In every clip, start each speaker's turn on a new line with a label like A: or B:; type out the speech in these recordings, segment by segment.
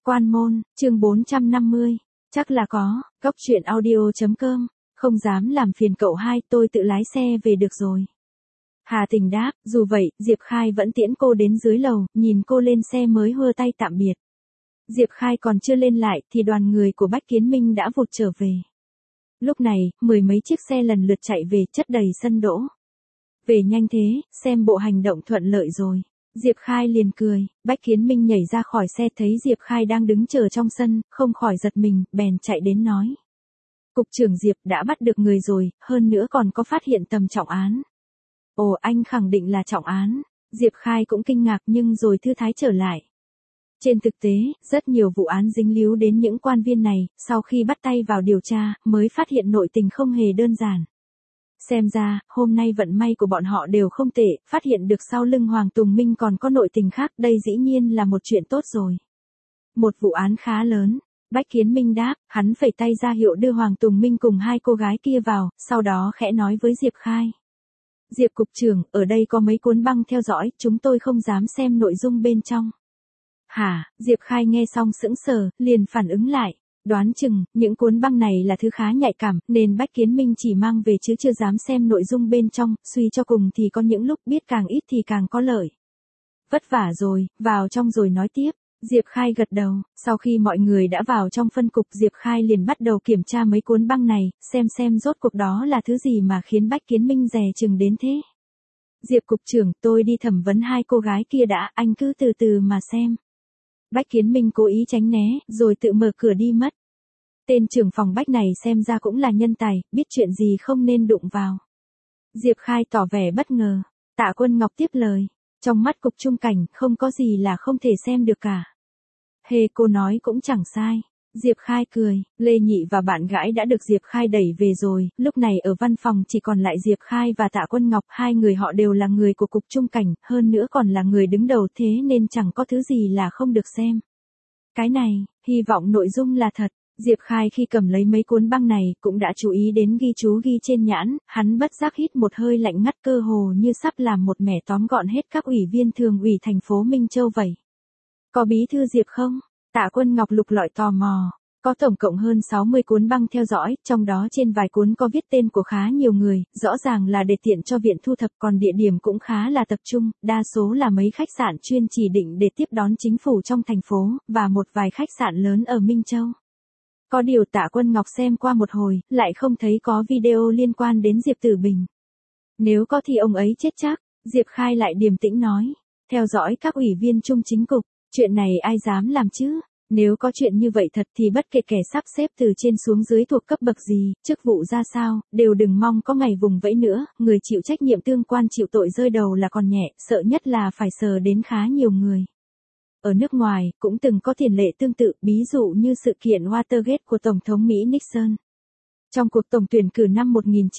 A: Quan môn, chương 450. Chắc là có, Cóc truyện audio.com. Không dám làm phiền cậu hai, tôi tự lái xe về được rồi. Hà Tình đáp, dù vậy, Diệp Khai vẫn tiễn cô đến dưới lầu, nhìn cô lên xe mới hơ tay tạm biệt. Diệp Khai còn chưa lên lại, thì đoàn người của Bách Kiến Minh đã vụt trở về. Lúc này, mười mấy chiếc xe lần lượt chạy về, chất đầy sân đỗ. Về nhanh thế, xem bộ hành động thuận lợi rồi. Diệp Khai liền cười, Bách Kiến Minh nhảy ra khỏi xe thấy Diệp Khai đang đứng chờ trong sân, không khỏi giật mình, bèn chạy đến nói. Cục trưởng Diệp đã bắt được người rồi, hơn nữa còn có phát hiện tầm trọng án. Ồ, anh khẳng định là trọng án. Diệp Khai cũng kinh ngạc nhưng rồi thư thái trở lại. Trên thực tế, rất nhiều vụ án dính líu đến những quan viên này, sau khi bắt tay vào điều tra, mới phát hiện nội tình không hề đơn giản. Xem ra, hôm nay vận may của bọn họ đều không tệ, phát hiện được sau lưng Hoàng Tùng Minh còn có nội tình khác, đây dĩ nhiên là một chuyện tốt rồi. Một vụ án khá lớn. Bách Kiến Minh đáp, hắn phẩy tay ra hiệu đưa Hoàng Tùng Minh cùng hai cô gái kia vào, sau đó khẽ nói với Diệp Khai. Diệp cục trưởng, ở đây có mấy cuốn băng theo dõi, chúng tôi không dám xem nội dung bên trong. Hả, Diệp Khai nghe xong sững sờ, liền phản ứng lại. Đoán chừng, những cuốn băng này là thứ khá nhạy cảm, nên Bách Kiến Minh chỉ mang về chứ chưa dám xem nội dung bên trong, suy cho cùng thì có những lúc biết càng ít thì càng có lợi. Vất vả rồi, vào trong rồi nói tiếp. Diệp Khai gật đầu, sau khi mọi người đã vào trong phân cục Diệp Khai liền bắt đầu kiểm tra mấy cuốn băng này, xem rốt cuộc đó là thứ gì mà khiến Bách Kiến Minh dè chừng đến thế. Diệp cục trưởng, tôi đi thẩm vấn hai cô gái kia đã, anh cứ từ từ mà xem. Bách Kiến Minh cố ý tránh né, rồi tự mở cửa đi mất. Tên trưởng phòng Bách này xem ra cũng là nhân tài, biết chuyện gì không nên đụng vào. Diệp Khai tỏ vẻ bất ngờ. Tạ Quân Ngọc tiếp lời. Trong mắt cục trung cảnh, không có gì là không thể xem được cả. Hề, cô nói cũng chẳng sai. Diệp Khai cười, Lê Nhị và bạn gái đã được Diệp Khai đẩy về rồi, lúc này ở văn phòng chỉ còn lại Diệp Khai và Tạ Quân Ngọc, hai người họ đều là người của cục trung cảnh, hơn nữa còn là người đứng đầu thế nên chẳng có thứ gì là không được xem. Cái này, hy vọng nội dung là thật. Diệp Khai khi cầm lấy mấy cuốn băng này cũng đã chú ý đến ghi chú ghi trên nhãn, hắn bất giác hít một hơi lạnh ngắt cơ hồ như sắp làm một mẻ tóm gọn hết các ủy viên thường ủy thành phố Minh Châu vậy. Có bí thư Diệp không? Tạ Quân Ngọc lục lọi tò mò. Có tổng cộng hơn 60 cuốn băng theo dõi, trong đó trên vài cuốn có viết tên của khá nhiều người, rõ ràng là để tiện cho viện thu thập, còn địa điểm cũng khá là tập trung, đa số là mấy khách sạn chuyên chỉ định để tiếp đón chính phủ trong thành phố, và một vài khách sạn lớn ở Minh Châu. Có điều Tạ Quân Ngọc xem qua một hồi, lại không thấy có video liên quan đến Diệp Tử Bình. Nếu có thì ông ấy chết chắc, Diệp Khai lại điềm tĩnh nói. Theo dõi các ủy viên trung chính cục, chuyện này ai dám làm chứ? Nếu có chuyện như vậy thật thì bất kể kẻ sắp xếp từ trên xuống dưới thuộc cấp bậc gì, chức vụ ra sao, đều đừng mong có ngày vùng vẫy nữa, người chịu trách nhiệm tương quan chịu tội rơi đầu là còn nhẹ, sợ nhất là phải sờ đến khá nhiều người. Ở nước ngoài, cũng từng có tiền lệ tương tự, ví dụ như sự kiện Watergate của Tổng thống Mỹ Nixon. Trong cuộc tổng tuyển cử năm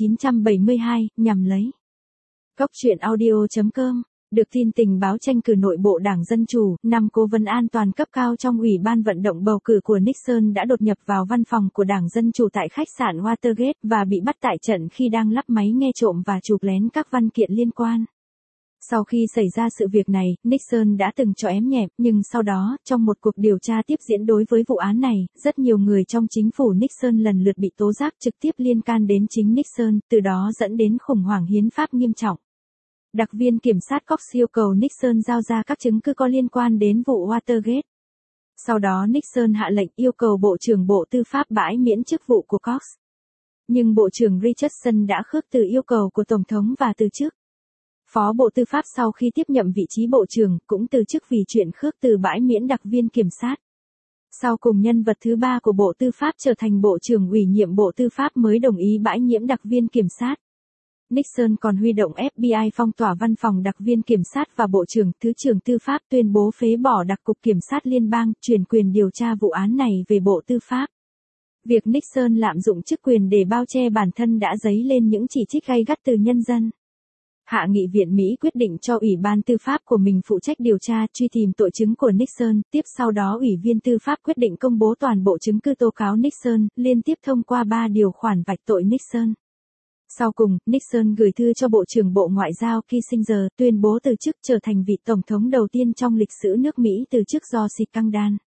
A: 1972, nhằm lấy. Cóc truyện audio.com, được tin tình báo tranh cử nội bộ Đảng Dân Chủ, 5 cố vấn an toàn cấp cao trong Ủy ban vận động bầu cử của Nixon đã đột nhập vào văn phòng của Đảng Dân Chủ tại khách sạn Watergate và bị bắt tại trận khi đang lắp máy nghe trộm và chụp lén các văn kiện liên quan. Sau khi xảy ra sự việc này, Nixon đã từng cho ém nhẹm, nhưng sau đó, trong một cuộc điều tra tiếp diễn đối với vụ án này, rất nhiều người trong chính phủ Nixon lần lượt bị tố giác trực tiếp liên can đến chính Nixon, từ đó dẫn đến khủng hoảng hiến pháp nghiêm trọng. Đặc viên kiểm sát Cox yêu cầu Nixon giao ra các chứng cứ có liên quan đến vụ Watergate. Sau đó Nixon hạ lệnh yêu cầu Bộ trưởng Bộ Tư pháp bãi miễn chức vụ của Cox. Nhưng Bộ trưởng Richardson đã khước từ yêu cầu của Tổng thống và từ chức. Phó Bộ Tư pháp sau khi tiếp nhận vị trí Bộ trưởng cũng từ chức vì chuyện khước từ bãi miễn đặc viên kiểm sát. Sau cùng nhân vật thứ ba của Bộ Tư pháp trở thành Bộ trưởng ủy nhiệm Bộ Tư pháp mới đồng ý bãi miễn đặc viên kiểm sát. Nixon còn huy động FBI phong tỏa văn phòng đặc viên kiểm sát và Bộ trưởng, Thứ trưởng Tư pháp tuyên bố phế bỏ đặc cục kiểm sát liên bang, chuyển quyền điều tra vụ án này về Bộ Tư pháp. Việc Nixon lạm dụng chức quyền để bao che bản thân đã dấy lên những chỉ trích gay gắt từ nhân dân. Hạ nghị viện Mỹ quyết định cho Ủy ban Tư pháp của mình phụ trách điều tra, truy tìm tội chứng của Nixon, tiếp sau đó Ủy viên Tư pháp quyết định công bố toàn bộ chứng cứ tố cáo Nixon, liên tiếp thông qua 3 điều khoản vạch tội Nixon. Sau cùng, Nixon gửi thư cho Bộ trưởng Bộ Ngoại giao Kissinger, tuyên bố từ chức, trở thành vị tổng thống đầu tiên trong lịch sử nước Mỹ từ chức do scandal.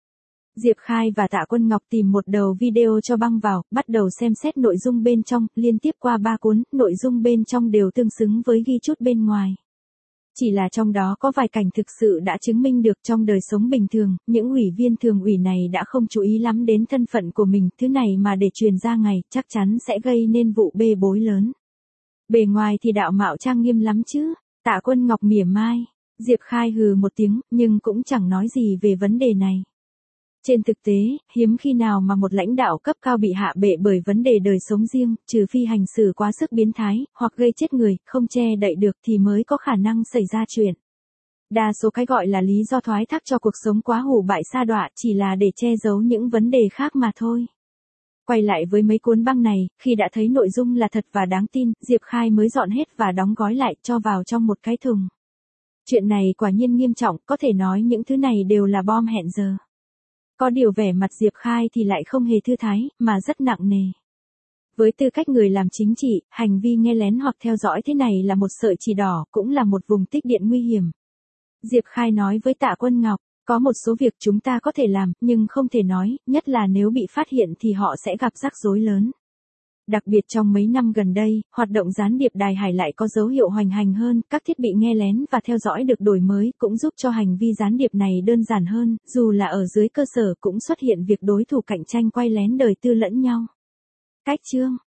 A: Diệp Khai và Tạ Quân Ngọc tìm một đầu video cho băng vào, bắt đầu xem xét nội dung bên trong, liên tiếp qua 3 cuốn, nội dung bên trong đều tương xứng với ghi chút bên ngoài. Chỉ là trong đó có vài cảnh thực sự đã chứng minh được trong đời sống bình thường, những ủy viên thường ủy này đã không chú ý lắm đến thân phận của mình, thứ này mà để truyền ra ngày, chắc chắn sẽ gây nên vụ bê bối lớn. Bề ngoài thì đạo mạo trang nghiêm lắm chứ, Tạ Quân Ngọc mỉa mai, Diệp Khai hừ một tiếng, nhưng cũng chẳng nói gì về vấn đề này. Trên thực tế, hiếm khi nào mà một lãnh đạo cấp cao bị hạ bệ bởi vấn đề đời sống riêng, trừ phi hành xử quá sức biến thái, hoặc gây chết người, không che đậy được thì mới có khả năng xảy ra chuyện. Đa số cái gọi là lý do thoái thác cho cuộc sống quá hủ bại sa đọa chỉ là để che giấu những vấn đề khác mà thôi. Quay lại với mấy cuốn băng này, khi đã thấy nội dung là thật và đáng tin, Diệp Khai mới dọn hết và đóng gói lại cho vào trong một cái thùng. Chuyện này quả nhiên nghiêm trọng, có thể nói những thứ này đều là bom hẹn giờ. Có điều vẻ mặt Diệp Khai thì lại không hề thư thái, mà rất nặng nề. Với tư cách người làm chính trị, hành vi nghe lén hoặc theo dõi thế này là một sợi chỉ đỏ, cũng là một vùng tích điện nguy hiểm. Diệp Khai nói với Tạ Quân Ngọc, có một số việc chúng ta có thể làm, nhưng không thể nói, nhất là nếu bị phát hiện thì họ sẽ gặp rắc rối lớn. Đặc biệt trong mấy năm gần đây, hoạt động gián điệp đài hải lại có dấu hiệu hoành hành hơn, các thiết bị nghe lén và theo dõi được đổi mới cũng giúp cho hành vi gián điệp này đơn giản hơn, dù là ở dưới cơ sở cũng xuất hiện việc đối thủ cạnh tranh quay lén đời tư lẫn nhau. Cách chương